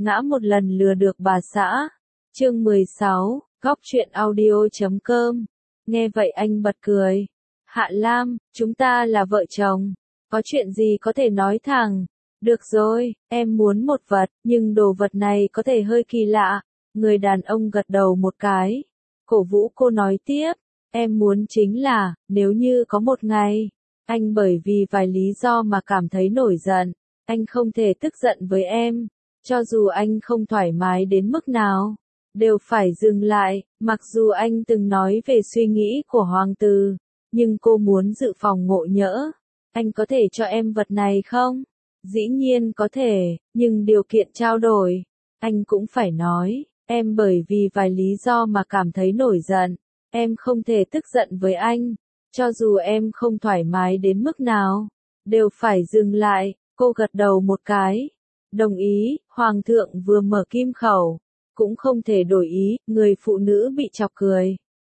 ngã một lần lừa được bà xã. Chương 16, góc truyện audio.com. Nghe vậy anh bật cười. Hạ Lam, chúng ta là vợ chồng. Có chuyện gì có thể nói thẳng. Được rồi, em muốn một vật, nhưng đồ vật này có thể hơi kỳ lạ. Người đàn ông gật đầu một cái. Cổ vũ cô nói tiếp. Em muốn chính là, nếu như có một ngày, anh bởi vì vài lý do mà cảm thấy nổi giận, anh không thể tức giận với em. Cho dù anh không thoải mái đến mức nào, đều phải dừng lại. Mặc dù anh từng nói về suy nghĩ của hoàng tử, nhưng cô muốn dự phòng ngộ nhỡ. Anh có thể cho em vật này không? Dĩ nhiên có thể, nhưng điều kiện trao đổi. Anh cũng phải nói, em bởi vì vài lý do mà cảm thấy nổi giận. Em không thể tức giận với anh. Cho dù em không thoải mái đến mức nào, đều phải dừng lại. Cô gật đầu một cái. Đồng ý, Hoàng thượng vừa mở kim khẩu. Cũng không thể đổi ý, người phụ nữ bị chọc cười.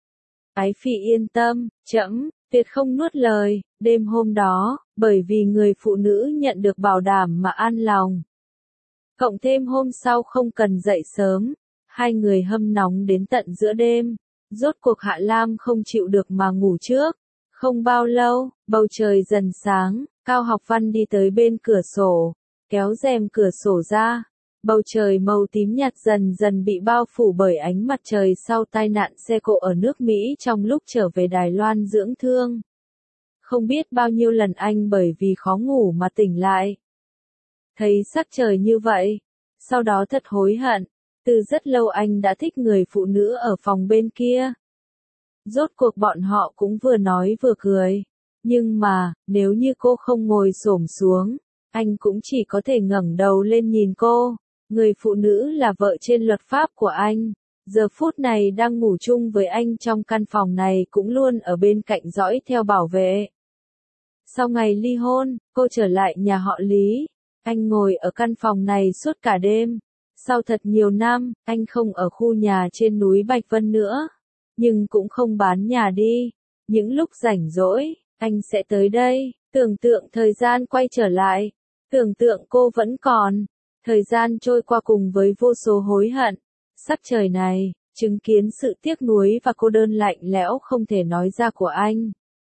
Ái phi yên tâm, trẫm tuyệt không nuốt lời. Đêm hôm đó, bởi vì người phụ nữ nhận được bảo đảm mà an lòng. Cộng thêm hôm sau không cần dậy sớm, hai người hâm nóng đến tận giữa đêm. Rốt cuộc Hạ Lam không chịu được mà ngủ trước. Không bao lâu, bầu trời dần sáng, Cao Học Văn đi tới bên cửa sổ, kéo rèm cửa sổ ra. Bầu trời màu tím nhạt dần dần bị bao phủ bởi ánh mặt trời sau tai nạn xe cộ ở nước Mỹ trong lúc trở về Đài Loan dưỡng thương. Không biết bao nhiêu lần anh bởi vì khó ngủ mà tỉnh lại. Thấy sắc trời như vậy, sau đó thật hối hận. Từ rất lâu anh đã thích người phụ nữ ở phòng bên kia. Rốt cuộc bọn họ cũng vừa nói vừa cười. Nhưng mà, nếu như cô không ngồi xổm xuống, anh cũng chỉ có thể ngẩng đầu lên nhìn cô. Người phụ nữ là vợ trên luật pháp của anh. Giờ phút này đang ngủ chung với anh trong căn phòng này cũng luôn ở bên cạnh dõi theo bảo vệ. Sau ngày ly hôn, cô trở lại nhà họ Lý. Anh ngồi ở căn phòng này suốt cả đêm. Sau thật nhiều năm, anh không ở khu nhà trên núi Bạch Vân nữa. Nhưng cũng không bán nhà đi. Những lúc rảnh rỗi, anh sẽ tới đây. Tưởng tượng thời gian quay trở lại. Tưởng tượng cô vẫn còn. Thời gian trôi qua cùng với vô số hối hận. Sắc trời này, chứng kiến sự tiếc nuối và cô đơn lạnh lẽo không thể nói ra của anh.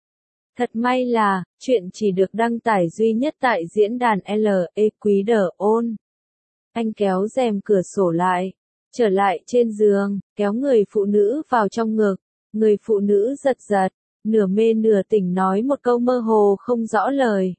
Thật may là, chuyện chỉ được đăng tải duy nhất tại diễn đàn L.E. Quý Đờ Ôn. Anh kéo rèm cửa sổ lại, trở lại trên giường, kéo người phụ nữ vào trong ngực. Người phụ nữ giật giật, nửa mê nửa tỉnh nói một câu mơ hồ không rõ lời.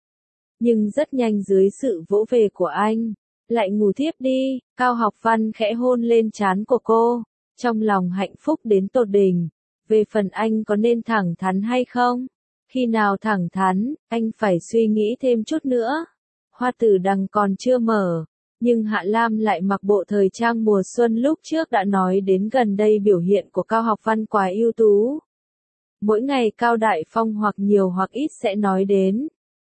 Nhưng rất nhanh dưới sự vỗ về của anh, lại ngủ thiếp đi. Cao Học Văn khẽ hôn lên trán của cô, trong lòng hạnh phúc đến tột đỉnh. Về phần anh có nên thẳng thắn hay không? Khi nào thẳng thắn, anh phải suy nghĩ thêm chút nữa. Hoa tử đằng còn chưa mở. Nhưng Hạ Lam lại mặc bộ thời trang mùa xuân lúc trước đã nói đến gần đây biểu hiện của Cao Học Văn quá ưu tú. Mỗi ngày Cao Đại Phong hoặc nhiều hoặc ít sẽ nói đến.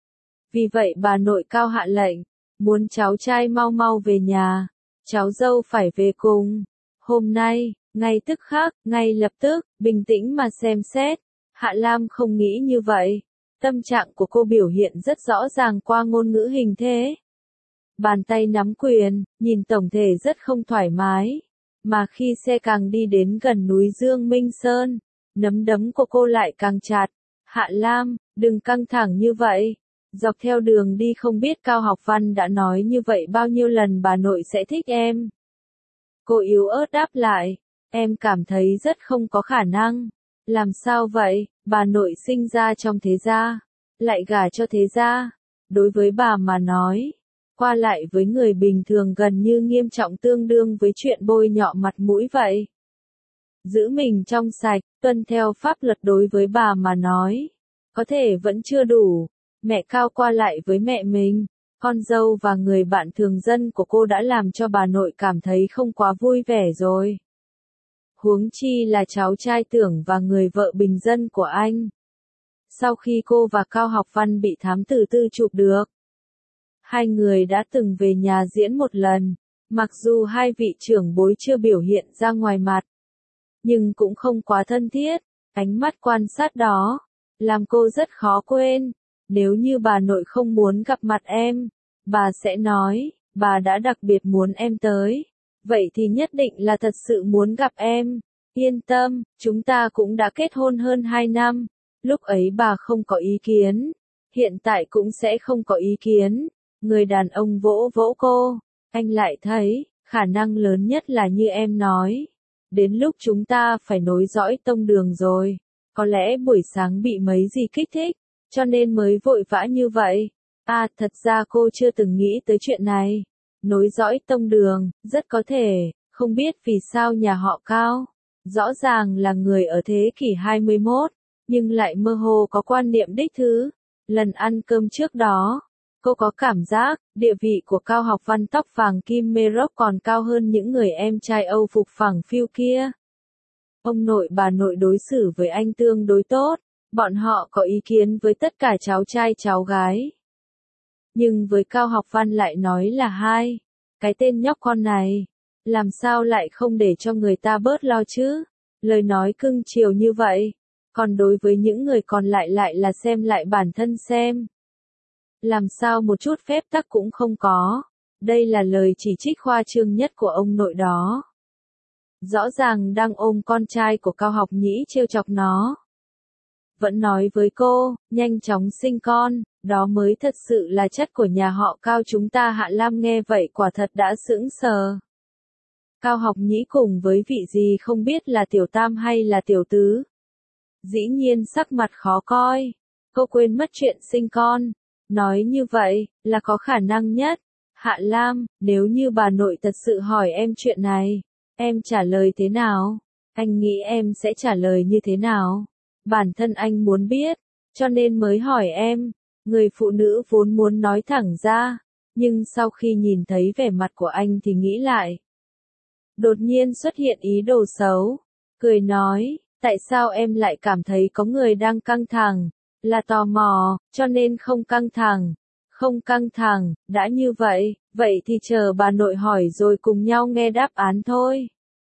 Vì vậy bà nội Cao hạ lệnh, muốn cháu trai mau mau về nhà, cháu dâu phải về cùng. Hôm nay, ngay tức khắc, ngay lập tức, bình tĩnh mà xem xét. Hạ Lam không nghĩ như vậy. Tâm trạng của cô biểu hiện rất rõ ràng qua ngôn ngữ hình thế. Bàn tay nắm quyền, nhìn tổng thể rất không thoải mái. Mà khi xe càng đi đến gần núi Dương Minh Sơn, nắm đấm của cô lại càng chặt. Hạ Lam, đừng căng thẳng như vậy. Dọc theo đường đi không biết Cao Học Văn đã nói như vậy bao nhiêu lần bà nội sẽ thích em. Cô yếu ớt đáp lại, em cảm thấy rất không có khả năng. Làm sao vậy, bà nội sinh ra trong thế gia, lại gả cho thế gia. Đối với bà mà nói, qua lại với người bình thường gần như nghiêm trọng tương đương với chuyện bôi nhọ mặt mũi vậy. Giữ mình trong sạch, tuân theo pháp luật đối với bà mà nói, có thể vẫn chưa đủ. Mẹ Cao qua lại với mẹ mình, con dâu và người bạn thường dân của cô đã làm cho bà nội cảm thấy không quá vui vẻ rồi. Huống chi là cháu trai tưởng và người vợ bình dân của anh. Sau khi cô và Cao Học Văn bị thám tử tư chụp được, hai người đã từng về nhà diễn một lần. Mặc dù hai vị trưởng bối chưa biểu hiện ra ngoài mặt, nhưng cũng không quá thân thiết. Ánh mắt quan sát đó, làm cô rất khó quên. Nếu như bà nội không muốn gặp mặt em, bà sẽ nói, bà đã đặc biệt muốn em tới. Vậy thì nhất định là thật sự muốn gặp em. Yên tâm, chúng ta cũng đã kết hôn hơn 2 năm. Lúc ấy bà không có ý kiến. Hiện tại cũng sẽ không có ý kiến. Người đàn ông vỗ vỗ cô. Anh lại thấy, khả năng lớn nhất là như em nói. Đến lúc chúng ta phải nối dõi tông đường rồi. Có lẽ buổi sáng bị mấy gì kích thích, cho nên mới vội vã như vậy. À, thật ra cô chưa từng nghĩ tới chuyện này. Nối dõi tông đường, rất có thể, không biết vì sao nhà họ Cao. Rõ ràng là người ở thế kỷ 21, nhưng lại mơ hồ có quan niệm đích thứ. Lần ăn cơm trước đó, cô có cảm giác, địa vị của Cao Học Văn tóc vàng Kim Mê Rốc còn cao hơn những người em trai Âu phục phẳng phiu kia. Ông nội bà nội đối xử với anh tương đối tốt, bọn họ có ý kiến với tất cả cháu trai cháu gái. Nhưng với Cao Học Văn lại nói là hai. Cái tên nhóc con này, làm sao lại không để cho người ta bớt lo chứ? Lời nói cưng chiều như vậy, còn đối với những người còn lại lại là xem lại bản thân xem. Làm sao một chút phép tắc cũng không có. Đây là lời chỉ trích khoa trương nhất của ông nội đó. Rõ ràng đang ôm con trai của Cao Học Nhĩ trêu chọc nó. Vẫn nói với cô, nhanh chóng sinh con, đó mới thật sự là chất của nhà họ Cao chúng ta. Hạ Lam nghe vậy quả thật đã sững sờ. Cao Học Nhĩ cùng với vị gì không biết là tiểu tam hay là tiểu tứ. Dĩ nhiên sắc mặt khó coi. Cô quên mất chuyện sinh con. Nói như vậy, là có khả năng nhất. Hạ Lam, nếu như bà nội thật sự hỏi em chuyện này, em trả lời thế nào? Anh nghĩ em sẽ trả lời như thế nào? Bản thân anh muốn biết, cho nên mới hỏi em. Người phụ nữ vốn muốn nói thẳng ra, nhưng sau khi nhìn thấy vẻ mặt của anh thì nghĩ lại. Đột nhiên xuất hiện ý đồ xấu, cười nói, tại sao em lại cảm thấy có người đang căng thẳng, là tò mò, cho nên không căng thẳng. Không căng thẳng, đã như vậy, vậy thì chờ bà nội hỏi rồi cùng nhau nghe đáp án thôi.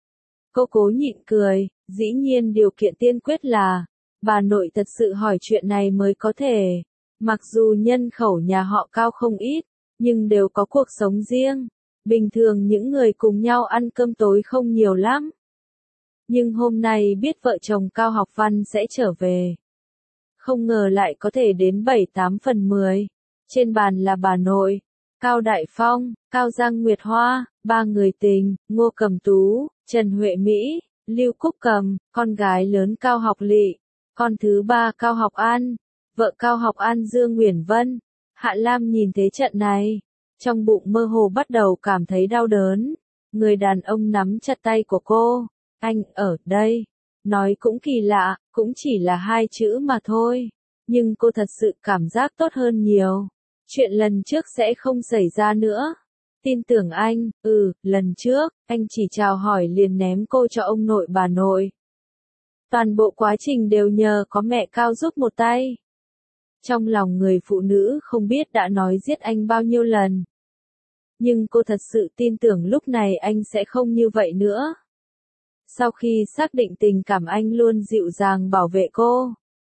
Cô cố nhịn cười, dĩ nhiên điều kiện tiên quyết là, bà nội thật sự hỏi chuyện này mới có thể. Mặc dù nhân khẩu nhà họ Cao không ít, nhưng đều có cuộc sống riêng. Bình thường những người cùng nhau ăn cơm tối không nhiều lắm. Nhưng hôm nay biết vợ chồng Cao Học Văn sẽ trở về. Không ngờ lại có thể đến 7/8/10. Trên bàn là bà nội, Cao Đại Phong, Cao Giang Nguyệt Hoa, ba người tình, Ngô Cẩm Tú, Trần Huệ Mỹ, Lưu Cúc Cầm, con gái lớn Cao Học Lị, con thứ ba Cao Học An, vợ Cao Học An Dương Nguyễn Vân. Hạ Lam nhìn thấy trận này, trong bụng mơ hồ bắt đầu cảm thấy đau đớn. Người đàn ông nắm chặt tay của cô, anh ở đây. Nói cũng kỳ lạ, cũng chỉ là hai chữ mà thôi. Nhưng cô thật sự cảm giác tốt hơn nhiều. Chuyện lần trước sẽ không xảy ra nữa. Tin tưởng anh, lần trước, anh chỉ chào hỏi liền ném cô cho ông nội bà nội. Toàn bộ quá trình đều nhờ có mẹ Cao giúp một tay. Trong lòng người phụ nữ không biết đã nói giết anh bao nhiêu lần. Nhưng cô thật sự tin tưởng lúc này anh sẽ không như vậy nữa. Sau khi xác định tình cảm anh luôn dịu dàng bảo vệ cô.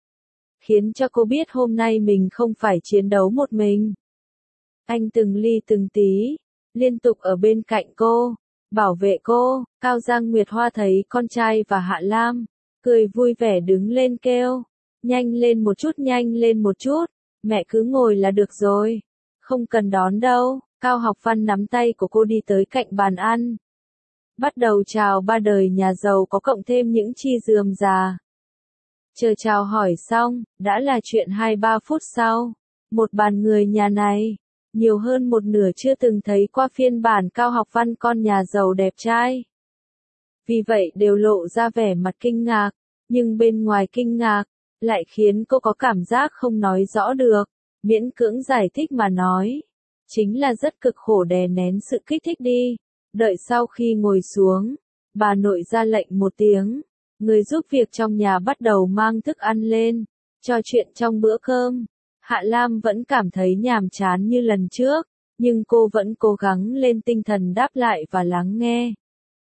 Khiến cho cô biết hôm nay mình không phải chiến đấu một mình. Anh từng ly từng tí, liên tục ở bên cạnh cô, bảo vệ cô. Cao Giang Nguyệt Hoa thấy con trai và Hạ Lam, cười vui vẻ đứng lên kêu. Nhanh lên một chút, nhanh lên một chút, mẹ cứ ngồi là được rồi. Không cần đón đâu. Cao Học Văn nắm tay của cô đi tới cạnh bàn ăn. Bắt đầu chào ba đời nhà giàu có cộng thêm những chi rườm rà. Chờ chào hỏi xong, đã là chuyện 2-3 phút sau. Một bàn người nhà này, nhiều hơn một nửa chưa từng thấy qua phiên bản Cao Học Văn con nhà giàu đẹp trai. Vì vậy đều lộ ra vẻ mặt kinh ngạc, nhưng bên ngoài kinh ngạc, lại khiến cô có cảm giác không nói rõ được, miễn cưỡng giải thích mà nói. Chính là rất cực khổ đè nén sự kích thích đi. Đợi sau khi ngồi xuống, bà nội ra lệnh một tiếng, người giúp việc trong nhà bắt đầu mang thức ăn lên, trò chuyện trong bữa cơm. Hạ Lam vẫn cảm thấy nhàm chán như lần trước, nhưng cô vẫn cố gắng lên tinh thần đáp lại và lắng nghe.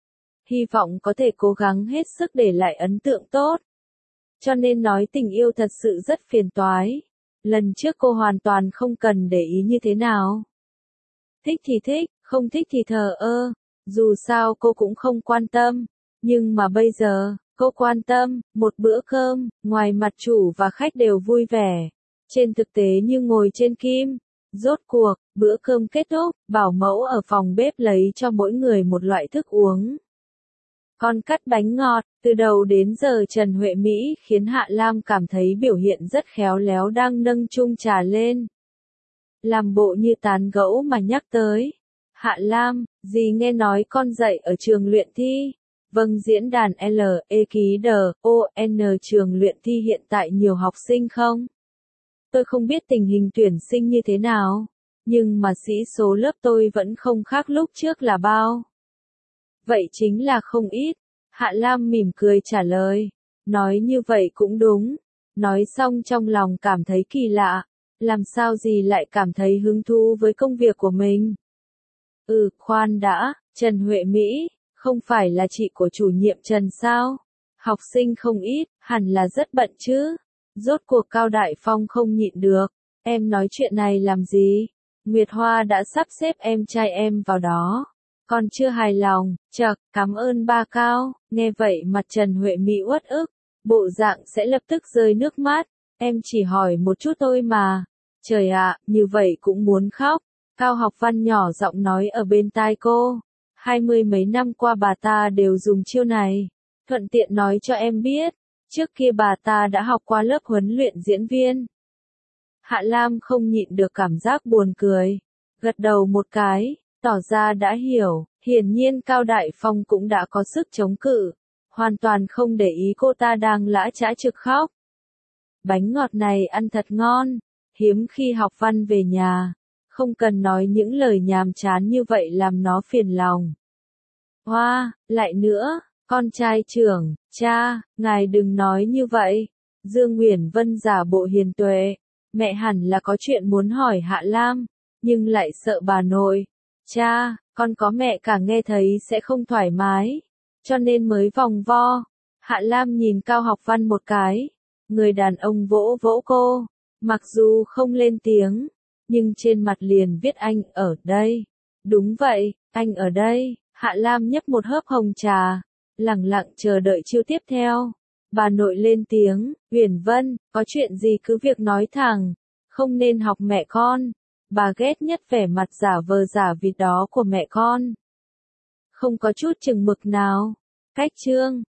Hy vọng có thể cố gắng hết sức để lại ấn tượng tốt. Cho nên nói tình yêu thật sự rất phiền toái. Lần trước cô hoàn toàn không cần để ý như thế nào. Thích thì thích, không thích thì thờ ơ, dù sao cô cũng không quan tâm, nhưng mà bây giờ, cô quan tâm, một bữa cơm, ngoài mặt chủ và khách đều vui vẻ, trên thực tế như ngồi trên kim. Rốt cuộc, bữa cơm kết thúc, bảo mẫu ở phòng bếp lấy cho mỗi người một loại thức uống. Con cắt bánh ngọt, từ đầu đến giờ Trần Huệ Mỹ khiến Hạ Lam cảm thấy biểu hiện rất khéo léo đang nâng chung trà lên. Làm bộ như tán gẫu mà nhắc tới. Hạ Lam, dì nghe nói con dạy ở trường luyện thi. Vâng, diễn đàn L, E ký D, O, N trường luyện thi hiện tại nhiều học sinh không? Tôi không biết tình hình tuyển sinh như thế nào, nhưng mà sĩ số lớp tôi vẫn không khác lúc trước là bao. Vậy chính là không ít. Hạ Lam mỉm cười trả lời. Nói như vậy cũng đúng. Nói xong trong lòng cảm thấy kỳ lạ. Làm sao gì lại cảm thấy hứng thú với công việc của mình? Khoan đã, Trần Huệ Mỹ, không phải là chị của chủ nhiệm Trần sao? Học sinh không ít, hẳn là rất bận chứ. Rốt cuộc Cao Đại Phong không nhịn được. Em nói chuyện này làm gì? Nguyệt Hoa đã sắp xếp em trai em vào đó. Còn chưa hài lòng, chậc, cảm ơn ba Cao. Nghe vậy mặt Trần Huệ Mỹ uất ức, bộ dạng sẽ lập tức rơi nước mắt. Em chỉ hỏi một chút thôi mà. Trời ạ, như vậy cũng muốn khóc. Cao Học Văn nhỏ giọng nói ở bên tai cô. 20 mấy năm qua bà ta đều dùng chiêu này. Thuận tiện nói cho em biết, trước kia bà ta đã học qua lớp huấn luyện diễn viên. Hạ Lam không nhịn được cảm giác buồn cười. Gật đầu một cái, tỏ ra đã hiểu, hiển nhiên Cao Đại Phong cũng đã có sức chống cự. Hoàn toàn không để ý cô ta đang lã chã trực khóc. Bánh ngọt này ăn thật ngon, hiếm khi Học Văn về nhà. Không cần nói những lời nhàm chán như vậy làm nó phiền lòng. Hoa, lại nữa, con trai trưởng, cha, ngài đừng nói như vậy. Dương Uyển Vân giả bộ hiền tuệ. Mẹ hẳn là có chuyện muốn hỏi Hạ Lam, nhưng lại sợ bà nội. Cha, con có mẹ cả nghe thấy sẽ không thoải mái, cho nên mới vòng vo. Hạ Lam nhìn Cao Học Văn một cái. Người đàn ông vỗ vỗ cô, mặc dù không lên tiếng, nhưng trên mặt liền viết anh ở đây. Đúng vậy, anh ở đây. Hạ Lam nhấp một hớp hồng trà, lẳng lặng chờ đợi chiêu tiếp theo. Bà nội lên tiếng, Uyển Vân, có chuyện gì cứ việc nói thẳng, không nên học mẹ con. Bà ghét nhất vẻ mặt giả vờ giả vịt đó của mẹ con. Không có chút chừng mực nào. Cách chương